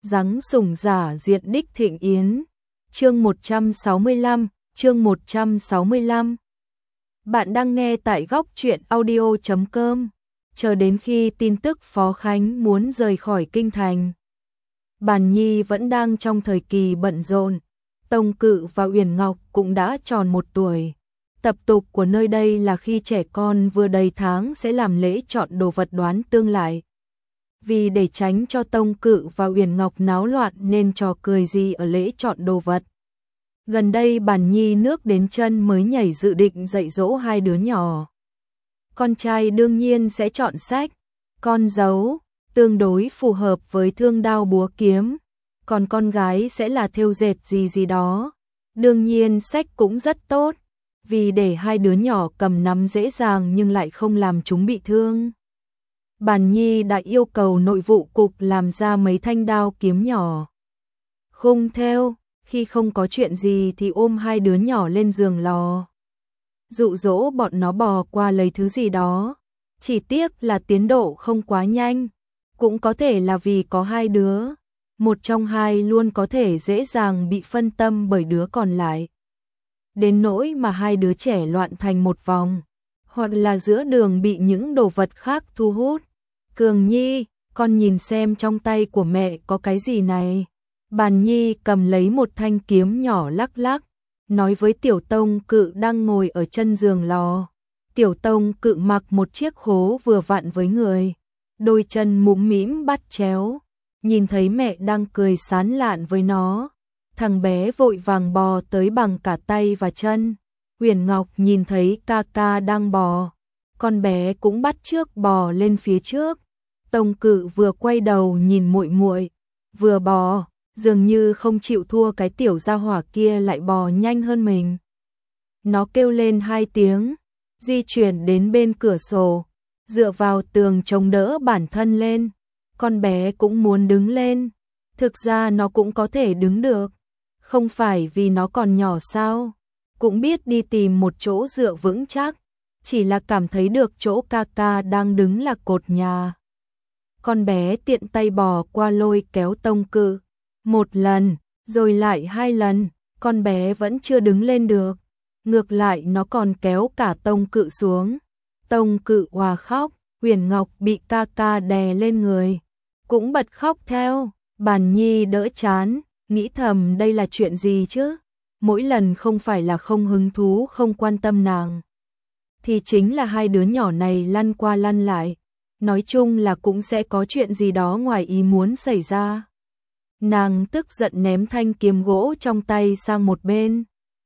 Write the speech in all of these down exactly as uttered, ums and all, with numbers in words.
Giáng sủng giả diệt đích thịnh yến. Chương một trăm sáu mươi lăm, chương một trăm sáu mươi lăm. Bạn đang nghe tại góc truyện audio chấm com. Chờ đến khi tin tức Phó Khánh muốn rời khỏi kinh thành. Bàn Nhi vẫn đang trong thời kỳ bận rộn. Tông Cự và Uyển Ngọc cũng đã tròn một tuổi. Tập tục của nơi đây là khi trẻ con vừa đầy tháng sẽ làm lễ chọn đồ vật đoán tương lại. Vì để tránh cho Tông Cự và Uyển Ngọc náo loạn nên trò cười gì ở lễ chọn đồ vật. Gần đây Bàn Nhi nước đến chân mới nhảy dự định dạy dỗ hai đứa nhỏ. Con trai đương nhiên sẽ chọn sách, con dấu, tương đối phù hợp với thương đao búa kiếm. Còn con gái sẽ là thêu dệt gì gì đó. Đương nhiên sách cũng rất tốt, vì để hai đứa nhỏ cầm nắm dễ dàng nhưng lại không làm chúng bị thương. Bàn Nhi đã yêu cầu nội vụ cục làm ra mấy thanh đao kiếm nhỏ. Khung thêu, khi không có chuyện gì thì ôm hai đứa nhỏ lên giường lò. Dụ dỗ bọn nó bò qua lấy thứ gì đó. Chỉ tiếc là tiến độ không quá nhanh. Cũng có thể là vì có hai đứa. Một trong hai luôn có thể dễ dàng bị phân tâm bởi đứa còn lại. Đến nỗi mà hai đứa trẻ loạn thành một vòng. Hoặc là giữa đường bị những đồ vật khác thu hút. Cường Nhi, con nhìn xem trong tay của mẹ có cái gì này. Bàn Nhi cầm lấy một thanh kiếm nhỏ lắc lắc. Nói với Tiểu Tông Cự đang ngồi ở chân giường lò. Tiểu Tông Cự mặc một chiếc khố vừa vặn với người. Đôi chân mũm mĩm bắt chéo. Nhìn thấy mẹ đang cười sán lạn với nó. Thằng bé vội vàng bò tới bằng cả tay và chân. Uyển Ngọc nhìn thấy ca ca đang bò. Con bé cũng bắt chước bò lên phía trước. Tông Cự vừa quay đầu nhìn muội muội, vừa bò, dường như không chịu thua cái tiểu gia hỏa kia lại bò nhanh hơn mình. Nó kêu lên hai tiếng, di chuyển đến bên cửa sổ, dựa vào tường chống đỡ bản thân lên. Con bé cũng muốn đứng lên, thực ra nó cũng có thể đứng được, không phải vì nó còn nhỏ sao, cũng biết đi tìm một chỗ dựa vững chắc, chỉ là cảm thấy được chỗ ca ca đang đứng là cột nhà. Con bé tiện tay bò qua lôi kéo Tông Cự. Một lần, rồi lại hai lần, con bé vẫn chưa đứng lên được. Ngược lại nó còn kéo cả Tông Cự xuống. Tông Cự òa khóc, Uyển Ngọc bị ca ca đè lên người. Cũng bật khóc theo, Bàn Nhi đỡ chán, nghĩ thầm đây là chuyện gì chứ? Mỗi lần không phải là không hứng thú không quan tâm nàng. Thì chính là hai đứa nhỏ này lăn qua lăn lại. Nói chung là cũng sẽ có chuyện gì đó ngoài ý muốn xảy ra. Nàng tức giận ném thanh kiếm gỗ trong tay sang một bên.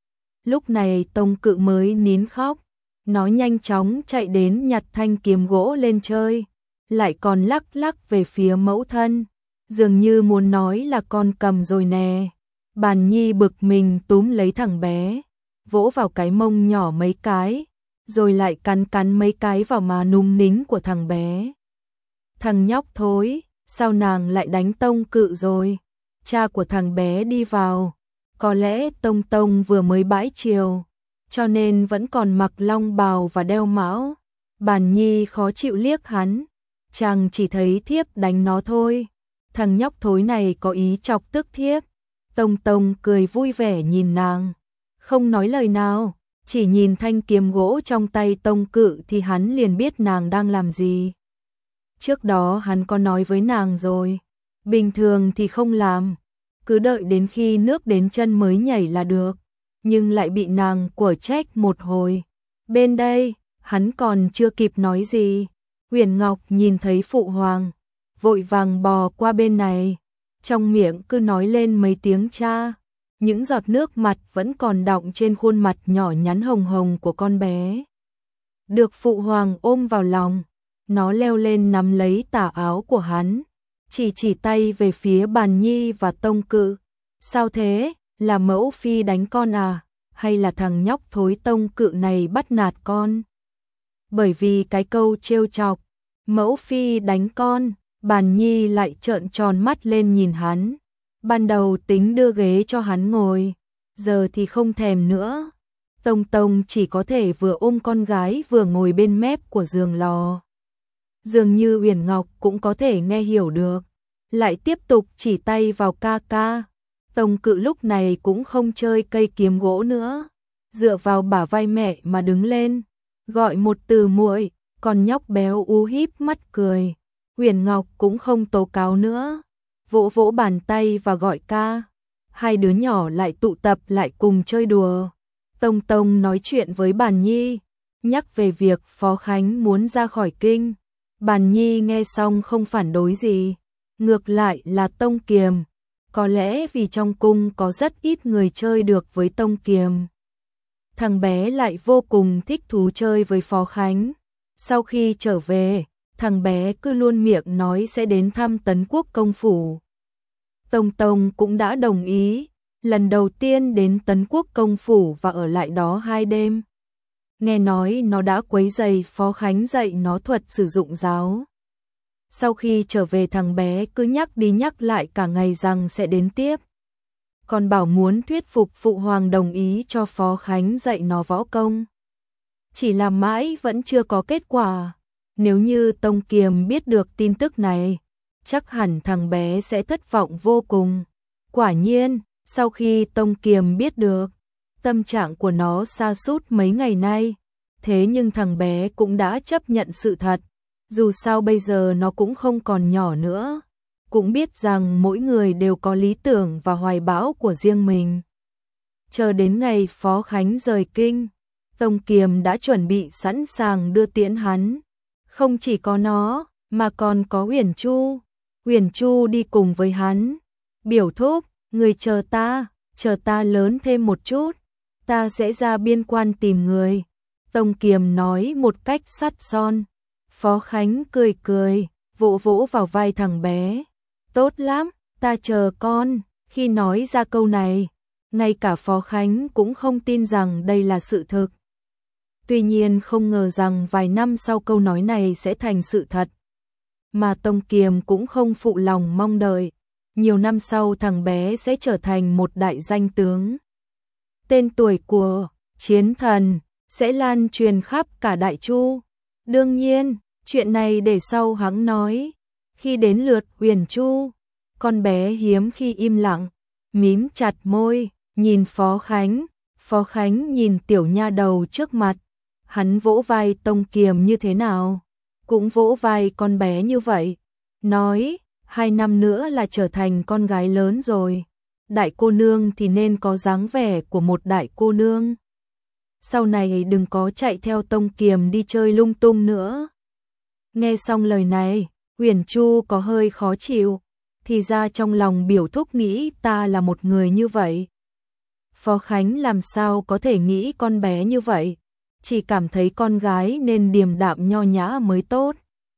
Lúc này Tông Cự mới nín khóc. Nó nhanh chóng chạy đến nhặt thanh kiếm gỗ lên chơi. Lại còn lắc lắc về phía mẫu thân. Dường như muốn nói là con cầm rồi nè. Bàn Nhi bực mình túm lấy thằng bé. Vỗ vào cái mông nhỏ mấy cái. Rồi lại cắn cắn mấy cái vào má núng nính của thằng bé. Thằng nhóc thối, sao nàng lại đánh Tông Cự rồi? Cha của thằng bé đi vào, có lẽ Tông Tông vừa mới bãi chiều, cho nên vẫn còn mặc long bào và đeo mão. Bàn Nhi khó chịu liếc hắn, chàng chỉ thấy thiếp đánh nó thôi. Thằng nhóc thối này có ý chọc tức thiếp. Tông Tông cười vui vẻ nhìn nàng, không nói lời nào. Chỉ nhìn thanh kiếm gỗ trong tay Tông Cự thì hắn liền biết nàng đang làm gì. Trước đó hắn có nói với nàng rồi, bình thường thì không làm, cứ đợi đến khi nước đến chân mới nhảy là được, nhưng lại bị nàng quở trách một hồi. Bên đây, hắn còn chưa kịp nói gì, Uyển Ngọc nhìn thấy phụ hoàng, vội vàng bò qua bên này, trong miệng cứ nói lên mấy tiếng cha. Những giọt nước mặt vẫn còn đọng trên khuôn mặt nhỏ nhắn hồng hồng của con bé. Được phụ hoàng ôm vào lòng, nó leo lên nắm lấy tà áo của hắn, chỉ chỉ tay về phía Bàn Nhi và Tông Cự. Sao thế, là mẫu phi đánh con à, hay là thằng nhóc thối Tông Cự này bắt nạt con? Bởi vì cái câu trêu chọc, mẫu phi đánh con, Bàn Nhi lại trợn tròn mắt lên nhìn hắn. Ban đầu tính đưa ghế cho hắn ngồi, giờ thì không thèm nữa. Tông Tông chỉ có thể vừa ôm con gái vừa ngồi bên mép của giường lò. Dường như Uyển Ngọc cũng có thể nghe hiểu được. lại tiếp tục chỉ tay vào ca ca. Tông Cự lúc này cũng không chơi cây kiếm gỗ nữa, dựa vào bả vai mẹ mà đứng lên, gọi một từ muội, còn nhóc béo ú híp mắt cười. Huyền Ngọc cũng không tố cáo nữa, vỗ vỗ bàn tay và gọi ca. Hai đứa nhỏ lại tụ tập lại cùng chơi đùa. Tông Tông nói chuyện với Bàn Nhi, nhắc về việc Phó Khánh muốn ra khỏi kinh. Bàn Nhi nghe xong không phản đối gì, ngược lại là Tông Kiềm. Có lẽ vì trong cung có rất ít người chơi được với Tông Kiềm. Thằng bé lại vô cùng thích thú chơi với Phó Khánh. Sau khi trở về, thằng bé cứ luôn miệng nói sẽ đến thăm Tấn Quốc công phủ. Tông Tông cũng đã đồng ý, lần đầu tiên đến Tấn Quốc công phủ và ở lại đó hai đêm. Nghe nói nó đã quấy rầy Phó Khánh dạy nó thuật sử dụng giáo. Sau khi trở về thằng bé cứ nhắc đi nhắc lại cả ngày rằng sẽ đến tiếp. Còn bảo muốn thuyết phục phụ hoàng đồng ý cho Phó Khánh dạy nó võ công. Chỉ là mãi vẫn chưa có kết quả. Nếu như Tông Kiềm biết được tin tức này, chắc hẳn thằng bé sẽ thất vọng vô cùng. Quả nhiên, sau khi Tông Kiềm biết được, tâm trạng của nó sa sút mấy ngày nay. Thế nhưng thằng bé cũng đã chấp nhận sự thật. Dù sao bây giờ nó cũng không còn nhỏ nữa, cũng biết rằng mỗi người đều có lý tưởng và hoài bão của riêng mình. Chờ đến ngày Phó Khánh rời kinh, Tông Kiềm đã chuẩn bị sẵn sàng đưa tiễn hắn. Không chỉ có nó, mà còn có Uyển Chu. Uyển Chu đi cùng với hắn. Biểu thúc, người chờ ta, chờ ta lớn thêm một chút, ta sẽ ra biên quan tìm người. Tông Kiềm nói một cách sắt son. Phó Khánh cười cười, vỗ vỗ vào vai thằng bé. Tốt lắm, ta chờ con. Khi nói ra câu này, ngay cả Phó Khánh cũng không tin rằng đây là sự thực. Tuy nhiên không ngờ rằng vài năm sau câu nói này sẽ thành sự thật. Mà Tông Kiềm cũng không phụ lòng mong đợi. Nhiều năm sau thằng bé sẽ trở thành một đại danh tướng. Tên tuổi của Chiến Thần sẽ lan truyền khắp cả Đại Chu. Đương nhiên, chuyện này để sau hắn nói. Khi đến lượt Uyển Chu, con bé hiếm khi im lặng, mím chặt môi, nhìn Phó Khánh. Phó Khánh nhìn tiểu nha đầu trước mặt. Hắn vỗ vai Tông Kiềm như thế nào, cũng vỗ vai con bé như vậy. Nói, hai năm nữa là trở thành con gái lớn rồi. Đại cô nương thì nên có dáng vẻ của một đại cô nương. Sau này đừng có chạy theo Tông Kiềm đi chơi lung tung nữa. Nghe xong lời này, Uyển Chu có hơi khó chịu. Thì ra trong lòng biểu thúc nghĩ ta là một người như vậy. Phó Khánh làm sao có thể nghĩ con bé như vậy. Chỉ cảm thấy con gái nên điềm đạm nho nhã mới tốt.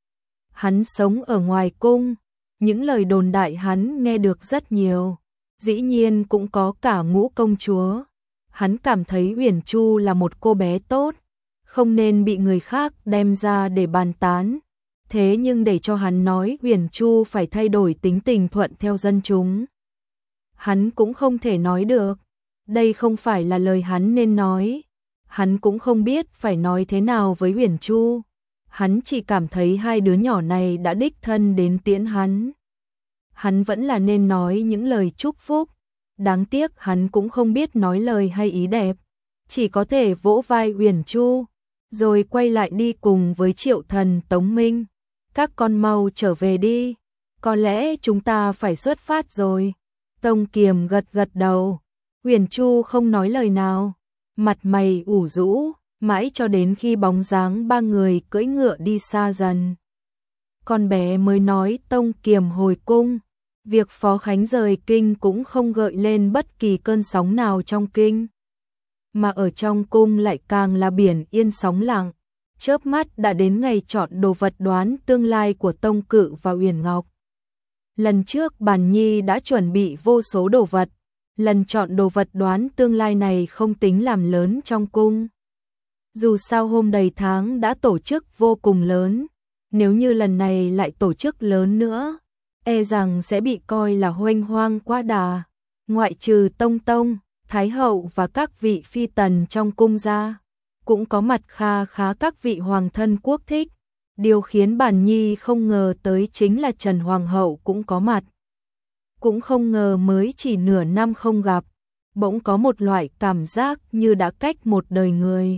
Hắn sống ở ngoài cung, những lời đồn đại hắn nghe được rất nhiều. Dĩ nhiên cũng có cả Ngũ công chúa. Hắn cảm thấy Uyển Chu là một cô bé tốt, không nên bị người khác đem ra để bàn tán. Thế nhưng để cho hắn nói Uyển Chu phải thay đổi tính tình thuận theo dân chúng, hắn cũng không thể nói được. Đây không phải là lời hắn nên nói. Hắn cũng không biết phải nói thế nào với Uyển Chu. Hắn chỉ cảm thấy hai đứa nhỏ này đã đích thân đến tiễn hắn. Hắn vẫn là nên nói những lời chúc phúc. Đáng tiếc hắn cũng không biết nói lời hay ý đẹp. Chỉ có thể vỗ vai Uyển Chu, rồi quay lại đi cùng với Triệu Thần Tống Minh. Các con mau trở về đi. Có lẽ chúng ta phải xuất phát rồi. Tông Kiềm gật gật đầu. Uyển Chu không nói lời nào. Mặt mày ủ rũ, mãi cho đến khi bóng dáng ba người cưỡi ngựa đi xa dần. Con bé mới nói Tông Kiềm hồi cung. Việc Phó Khánh rời kinh cũng không gợi lên bất kỳ cơn sóng nào trong kinh. Mà ở trong cung lại càng là biển yên sóng lặng. Chớp mắt đã đến ngày chọn đồ vật đoán tương lai của Tông Cự và Uyển Ngọc. Lần trước Bàn Nhi đã chuẩn bị vô số đồ vật. Lần chọn đồ vật đoán tương lai này không tính làm lớn trong cung. Dù sao hôm đầy tháng đã tổ chức vô cùng lớn, nếu như lần này lại tổ chức lớn nữa, e rằng sẽ bị coi là huênh hoang quá đà. Ngoại trừ Tông Tông, Thái Hậu và các vị phi tần trong cung ra, cũng có mặt kha khá các vị hoàng thân quốc thích. Điều khiến Bàn Nhi không ngờ tới chính là Trần Hoàng hậu cũng có mặt. Cũng không ngờ mới chỉ nửa năm không gặp, bỗng có một loại cảm giác như đã cách một đời người.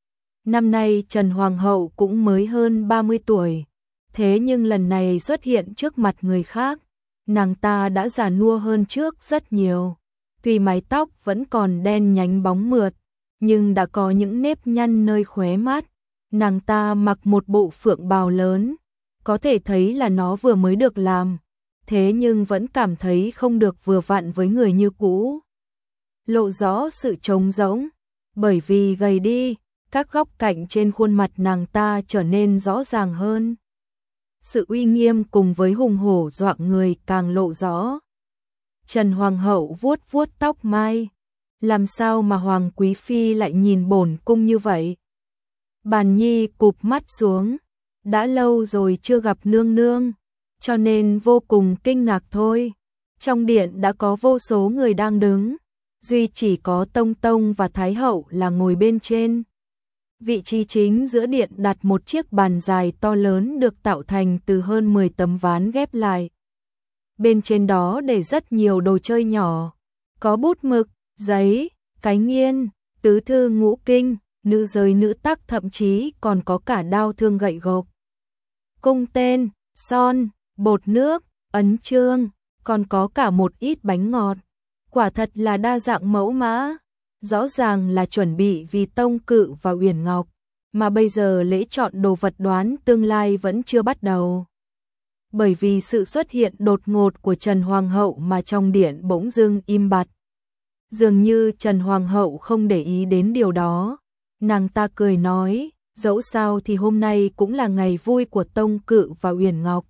Năm nay Trần Hoàng hậu cũng mới hơn ba mươi tuổi, thế nhưng lần này xuất hiện trước mặt người khác, nàng ta đã già nua hơn trước rất nhiều. Tuy mái tóc vẫn còn đen nhánh bóng mượt, nhưng đã có những nếp nhăn nơi khóe mắt. Nàng ta mặc một bộ phượng bào lớn, có thể thấy là nó vừa mới được làm, thế nhưng vẫn cảm thấy không được vừa vặn với người như cũ. Lộ rõ sự trống rỗng, bởi vì gầy đi, các góc cạnh trên khuôn mặt nàng ta trở nên rõ ràng hơn. Sự uy nghiêm cùng với hùng hổ dọa người càng lộ rõ. Trần Hoàng hậu vuốt vuốt tóc mai, làm sao mà Hoàng quý phi lại nhìn bổn cung như vậy? Bàn Nhi cụp mắt xuống, đã lâu rồi chưa gặp nương nương, cho nên vô cùng kinh ngạc thôi. Trong điện đã có vô số người đang đứng, duy chỉ có Tông Tông và Thái hậu là ngồi bên trên. Vị trí chính giữa điện đặt một chiếc bàn dài to lớn được tạo thành từ hơn mười tấm ván ghép lại. Bên trên đó để rất nhiều đồ chơi nhỏ, có bút mực, giấy, cái nghiên, tứ thư ngũ kinh, nữ giới nữ tắc, thậm chí còn có cả đao thương gậy gộc, cung tên, son, bột nước, ấn chương, còn có cả một ít bánh ngọt. Quả thật là đa dạng mẫu mã, rõ ràng là chuẩn bị vì Tông Cự và Uyển Ngọc, mà bây giờ lễ chọn đồ vật đoán tương lai vẫn chưa bắt đầu. Bởi vì sự xuất hiện đột ngột của Trần Hoàng hậu mà trong điện bỗng dưng im bặt. Dường như Trần Hoàng hậu không để ý đến điều đó, nàng ta cười nói, dẫu sao thì hôm nay cũng là ngày vui của Tông Cự và Uyển Ngọc.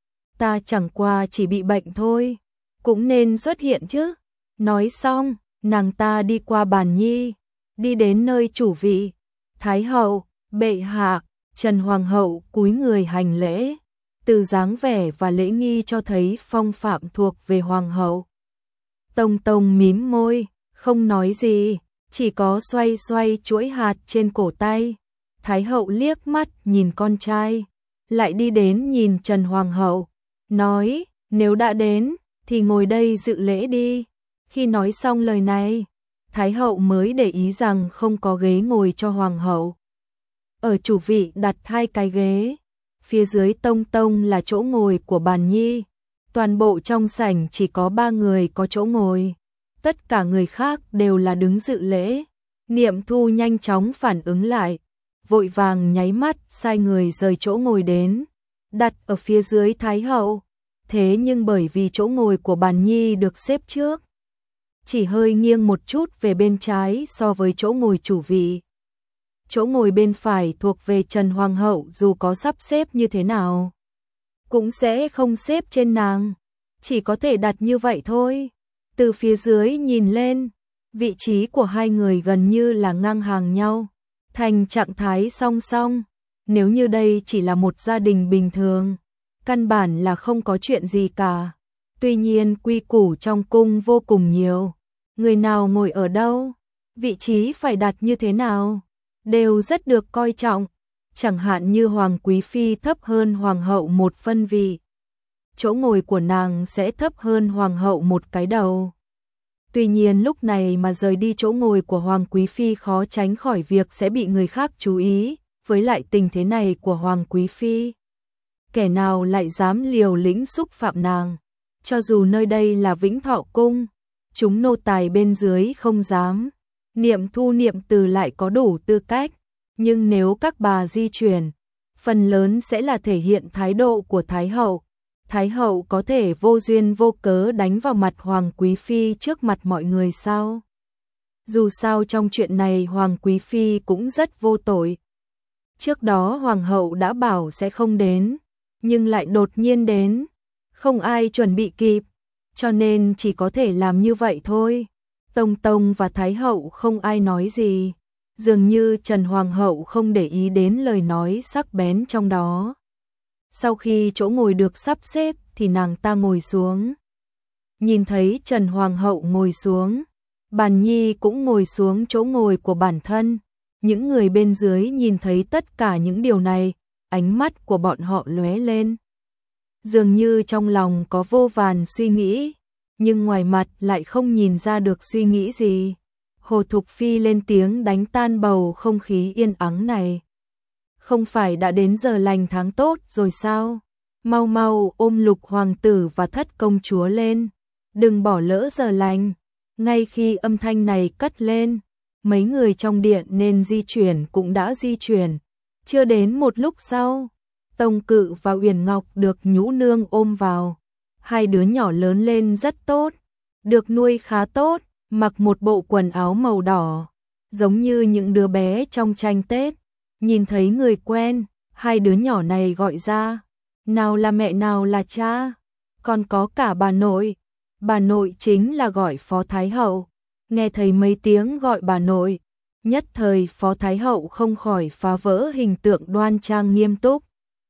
Ta chẳng qua chỉ bị bệnh thôi, cũng nên xuất hiện chứ. Nói xong, nàng ta đi qua Bàn Nhi, đi đến nơi chủ vị. Thái hậu, bệ hạ. Trần Hoàng hậu cúi người hành lễ, từ dáng vẻ và lễ nghi cho thấy phong phạm thuộc về Hoàng hậu. Tông Tông mím môi, không nói gì, chỉ có xoay xoay chuỗi hạt trên cổ tay. Thái hậu liếc mắt nhìn con trai, lại đi đến nhìn Trần Hoàng hậu, nói, nếu đã đến, thì ngồi đây dự lễ đi. Khi nói xong lời này, Thái hậu mới để ý rằng không có ghế ngồi cho Hoàng hậu. Ở chủ vị đặt hai cái ghế, phía dưới Tông Tông là chỗ ngồi của Bàn Nhi. Toàn bộ trong sảnh chỉ có ba người có chỗ ngồi, tất cả người khác đều là đứng dự lễ. Niệm Thu nhanh chóng phản ứng lại, vội vàng nháy mắt sai người rời chỗ ngồi đến, đặt ở phía dưới Thái hậu. Thế nhưng bởi vì chỗ ngồi của Bàn Nhi được xếp trước, chỉ hơi nghiêng một chút về bên trái so với chỗ ngồi chủ vị. Chỗ ngồi bên phải thuộc về Trần Hoàng hậu, dù có sắp xếp như thế nào cũng sẽ không xếp trên nàng, chỉ có thể đặt như vậy thôi. Từ phía dưới nhìn lên, vị trí của hai người gần như là ngang hàng nhau, thành trạng thái song song. Nếu như đây chỉ là một gia đình bình thường, căn bản là không có chuyện gì cả. Tuy nhiên quy củ trong cung vô cùng nhiều, người nào ngồi ở đâu, vị trí phải đặt như thế nào, đều rất được coi trọng. Chẳng hạn như Hoàng quý phi thấp hơn Hoàng hậu một phân vị, chỗ ngồi của nàng sẽ thấp hơn Hoàng hậu một cái đầu. Tuy nhiên lúc này mà rời đi chỗ ngồi của Hoàng quý phi khó tránh khỏi việc sẽ bị người khác chú ý, với lại tình thế này của Hoàng quý phi, kẻ nào lại dám liều lĩnh xúc phạm nàng. Cho dù nơi đây là Vĩnh Thọ cung, chúng nô tài bên dưới không dám. Niệm Thu Niệm Từ lại có đủ tư cách, nhưng nếu các bà di chuyển, phần lớn sẽ là thể hiện thái độ của Thái hậu. Thái hậu có thể vô duyên vô cớ đánh vào mặt Hoàng quý phi trước mặt mọi người sao? Dù sao trong chuyện này Hoàng quý phi cũng rất vô tội. Trước đó Hoàng hậu đã bảo sẽ không đến, nhưng lại đột nhiên đến, không ai chuẩn bị kịp, cho nên chỉ có thể làm như vậy thôi. Tông Tông và Thái hậu không ai nói gì, dường như Trần Hoàng hậu không để ý đến lời nói sắc bén trong đó. Sau khi chỗ ngồi được sắp xếp thì nàng ta ngồi xuống. Nhìn thấy Trần Hoàng hậu ngồi xuống, Bàn Nhi cũng ngồi xuống chỗ ngồi của bản thân. Những người bên dưới nhìn thấy tất cả những điều này, ánh mắt của bọn họ lóe lên. Dường như trong lòng có vô vàn suy nghĩ, nhưng ngoài mặt lại không nhìn ra được suy nghĩ gì. Hồ Thục Phi lên tiếng đánh tan bầu không khí yên ắng này. Không phải đã đến giờ lành tháng tốt rồi sao? Mau mau ôm Lục hoàng tử và Thất công chúa lên, đừng bỏ lỡ giờ lành. Ngay khi âm thanh này cất lên, mấy người trong điện nên di chuyển cũng đã di chuyển. Chưa đến một lúc sau, Tông Cự và Uyển Ngọc được Nhũ nương ôm vào. Hai đứa nhỏ lớn lên rất tốt, được nuôi khá tốt, mặc một bộ quần áo màu đỏ, giống như những đứa bé trong tranh Tết. Nhìn thấy người quen, hai đứa nhỏ này gọi ra, nào là mẹ nào là cha, còn có cả bà nội. Bà nội chính là gọi Phó Thái Hậu. Nghe thấy mấy tiếng gọi bà nội, nhất thời Phó Thái Hậu không khỏi phá vỡ hình tượng đoan trang nghiêm túc.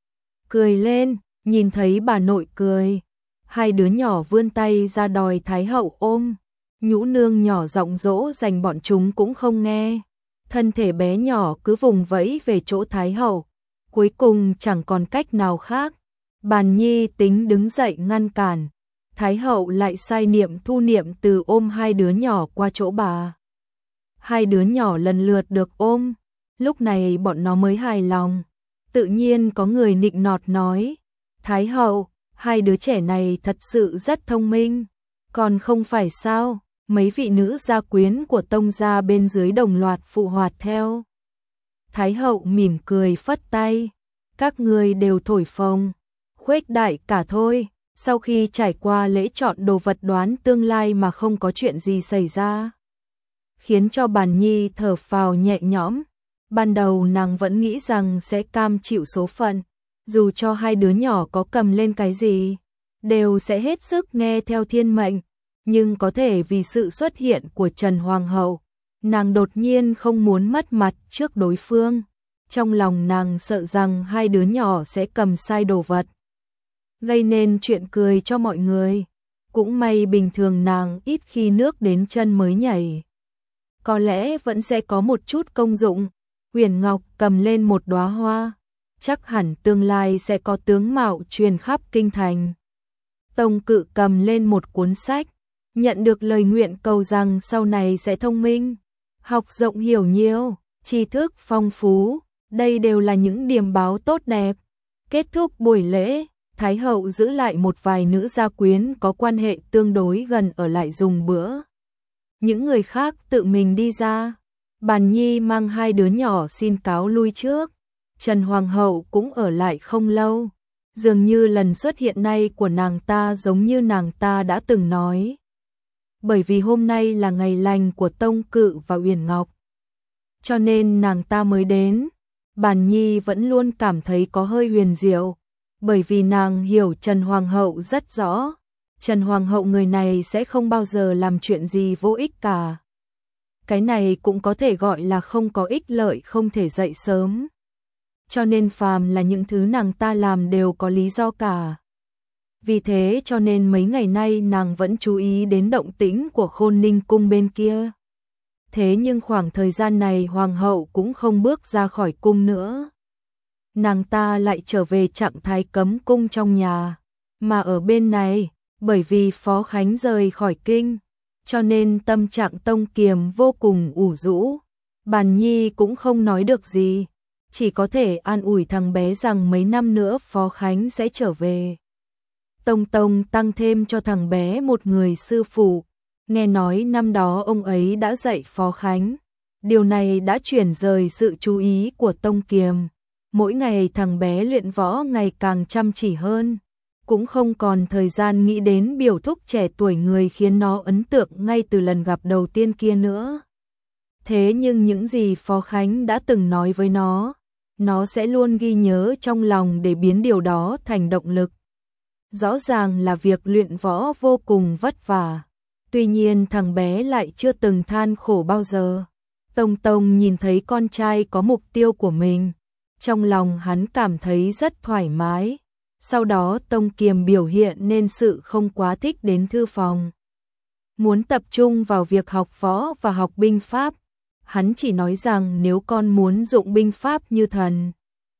Cười lên, nhìn thấy bà nội cười, hai đứa nhỏ vươn tay ra đòi Thái Hậu ôm. Nhũ nương nhỏ giọng dỗ dành bọn chúng cũng không nghe. Thân thể bé nhỏ cứ vùng vẫy về chỗ Thái Hậu. Cuối cùng chẳng còn cách nào khác. Bàn Nhi tính đứng dậy ngăn cản. Thái Hậu lại sai niệm thu niệm từ ôm hai đứa nhỏ qua chỗ bà. Hai đứa nhỏ lần lượt được ôm. Lúc này bọn nó mới hài lòng. Tự nhiên có người nịnh nọt nói, Thái Hậu, hai đứa trẻ này thật sự rất thông minh. Còn không phải sao, mấy vị nữ gia quyến của Tông gia bên dưới đồng loạt phụ hoạt theo. Thái Hậu mỉm cười phất tay, các người đều thổi phồng, khuếch đại cả thôi. Sau khi trải qua lễ chọn đồ vật đoán tương lai mà không có chuyện gì xảy ra, khiến cho Bàn Nhi thở phào nhẹ nhõm. Ban đầu nàng vẫn nghĩ rằng sẽ cam chịu số phận, dù cho hai đứa nhỏ có cầm lên cái gì, đều sẽ hết sức nghe theo thiên mệnh. Nhưng có thể vì sự xuất hiện của Trần Hoàng hậu, nàng đột nhiên không muốn mất mặt trước đối phương. Trong lòng nàng sợ rằng hai đứa nhỏ sẽ cầm sai đồ vật, gây nên chuyện cười cho mọi người. Cũng may bình thường nàng ít khi nước đến chân mới nhảy, có lẽ vẫn sẽ có một chút công dụng. Uyển Ngọc cầm lên một đóa hoa, chắc hẳn tương lai sẽ có tướng mạo truyền khắp kinh thành. Tông Cự cầm lên một cuốn sách, nhận được lời nguyện cầu rằng sau này sẽ thông minh, học rộng hiểu nhiều, tri thức phong phú, đây đều là những điềm báo tốt đẹp. Kết thúc buổi lễ, Thái Hậu giữ lại một vài nữ gia quyến có quan hệ tương đối gần ở lại dùng bữa. Những người khác tự mình đi ra. Bàn Nhi mang hai đứa nhỏ xin cáo lui trước. Trần Hoàng hậu cũng ở lại không lâu. Dường như lần xuất hiện này của nàng ta giống như nàng ta đã từng nói. Bởi vì hôm nay là ngày lành của Tông Cự và Uyển Ngọc, cho nên nàng ta mới đến. Bàn Nhi vẫn luôn cảm thấy có hơi huyền diệu, bởi vì nàng hiểu Trần Hoàng hậu rất rõ. Trần Hoàng hậu người này sẽ không bao giờ làm chuyện gì vô ích cả. Cái này cũng có thể gọi là không có ích lợi không thể dậy sớm. Cho nên phàm là những thứ nàng ta làm đều có lý do cả. Vì thế cho nên mấy ngày nay nàng vẫn chú ý đến động tĩnh của Khôn Ninh cung bên kia. Thế nhưng khoảng thời gian này Hoàng hậu cũng không bước ra khỏi cung nữa. Nàng ta lại trở về trạng thái cấm cung trong nhà. Mà ở bên này, bởi vì Phó Khánh rời khỏi kinh, cho nên tâm trạng Tông Kiềm vô cùng ủ rũ. Bàn Nhi cũng không nói được gì, chỉ có thể an ủi thằng bé rằng mấy năm nữa Phó Khánh sẽ trở về. Tông Tông tăng thêm cho thằng bé một người sư phụ, nghe nói năm đó ông ấy đã dạy Phó Khánh. Điều này đã chuyển rời sự chú ý của Tông Kiềm. Mỗi ngày thằng bé luyện võ ngày càng chăm chỉ hơn, cũng không còn thời gian nghĩ đến biểu thúc trẻ tuổi người khiến nó ấn tượng ngay từ lần gặp đầu tiên kia nữa. Thế nhưng những gì Phó Khánh đã từng nói với nó, nó sẽ luôn ghi nhớ trong lòng để biến điều đó thành động lực. Rõ ràng là việc luyện võ vô cùng vất vả, tuy nhiên thằng bé lại chưa từng than khổ bao giờ. Tông Tông nhìn thấy con trai có mục tiêu của mình, trong lòng hắn cảm thấy rất thoải mái. Sau đó Tông Kiềm biểu hiện nên sự không quá thích đến thư phòng, muốn tập trung vào việc học võ và học binh pháp. Hắn chỉ nói rằng nếu con muốn dụng binh pháp như thần,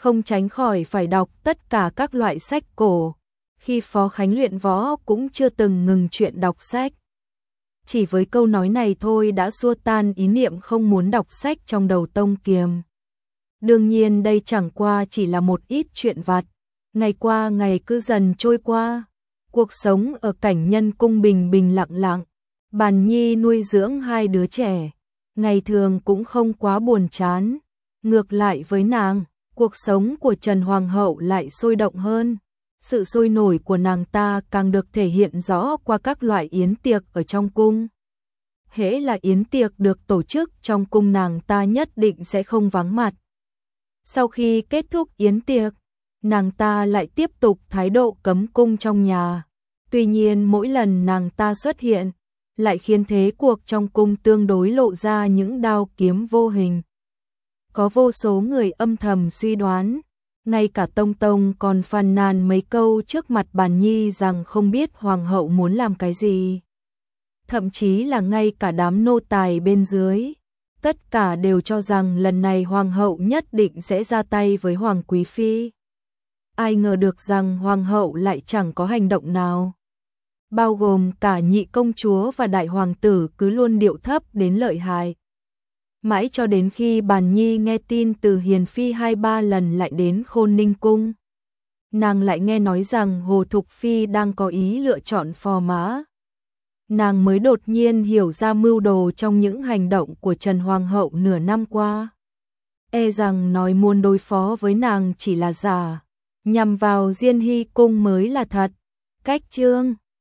không tránh khỏi phải đọc tất cả các loại sách cổ. Khi Phó Khánh luyện võ cũng chưa từng ngừng chuyện đọc sách. Chỉ với câu nói này thôi đã xua tan ý niệm không muốn đọc sách trong đầu Tông Kiềm. Đương nhiên đây chẳng qua chỉ là một ít chuyện vặt. Ngày qua ngày cứ dần trôi qua. Cuộc sống ở cảnh nhân cung bình bình lặng lặng. Bàn Nhi nuôi dưỡng hai đứa trẻ. Ngày thường cũng không quá buồn chán. Ngược lại với nàng, cuộc sống của Trần Hoàng hậu lại sôi động hơn. Sự sôi nổi của nàng ta càng được thể hiện rõ qua các loại yến tiệc ở trong cung. Hễ là yến tiệc được tổ chức trong cung nàng ta nhất định sẽ không vắng mặt. Sau khi kết thúc yến tiệc, nàng ta lại tiếp tục thái độ cấm cung trong nhà. Tuy nhiên mỗi lần nàng ta xuất hiện, lại khiến thế cuộc trong cung tương đối lộ ra những đao kiếm vô hình. Có vô số người âm thầm suy đoán, ngay cả Tông Tông còn phàn nàn mấy câu trước mặt Bàn Nhi rằng không biết Hoàng hậu muốn làm cái gì. Thậm chí là ngay cả đám nô tài bên dưới, tất cả đều cho rằng lần này Hoàng hậu nhất định sẽ ra tay với Hoàng Quý Phi. Ai ngờ được rằng Hoàng hậu lại chẳng có hành động nào. Bao gồm cả nhị công chúa và đại hoàng tử cứ luôn điệu thấp đến lợi hại. Mãi cho đến khi Bàn Nhi nghe tin từ Hiền Phi hai ba lần lại đến Khôn Ninh Cung. Nàng lại nghe nói rằng Hồ Thục Phi đang có ý lựa chọn phò mã. Nàng mới đột nhiên hiểu ra mưu đồ trong những hành động của Trần Hoàng hậu nửa năm qua. E rằng nói muốn đối phó với nàng chỉ là giả, nhằm vào Diên Hy Cung mới là thật. Cách chương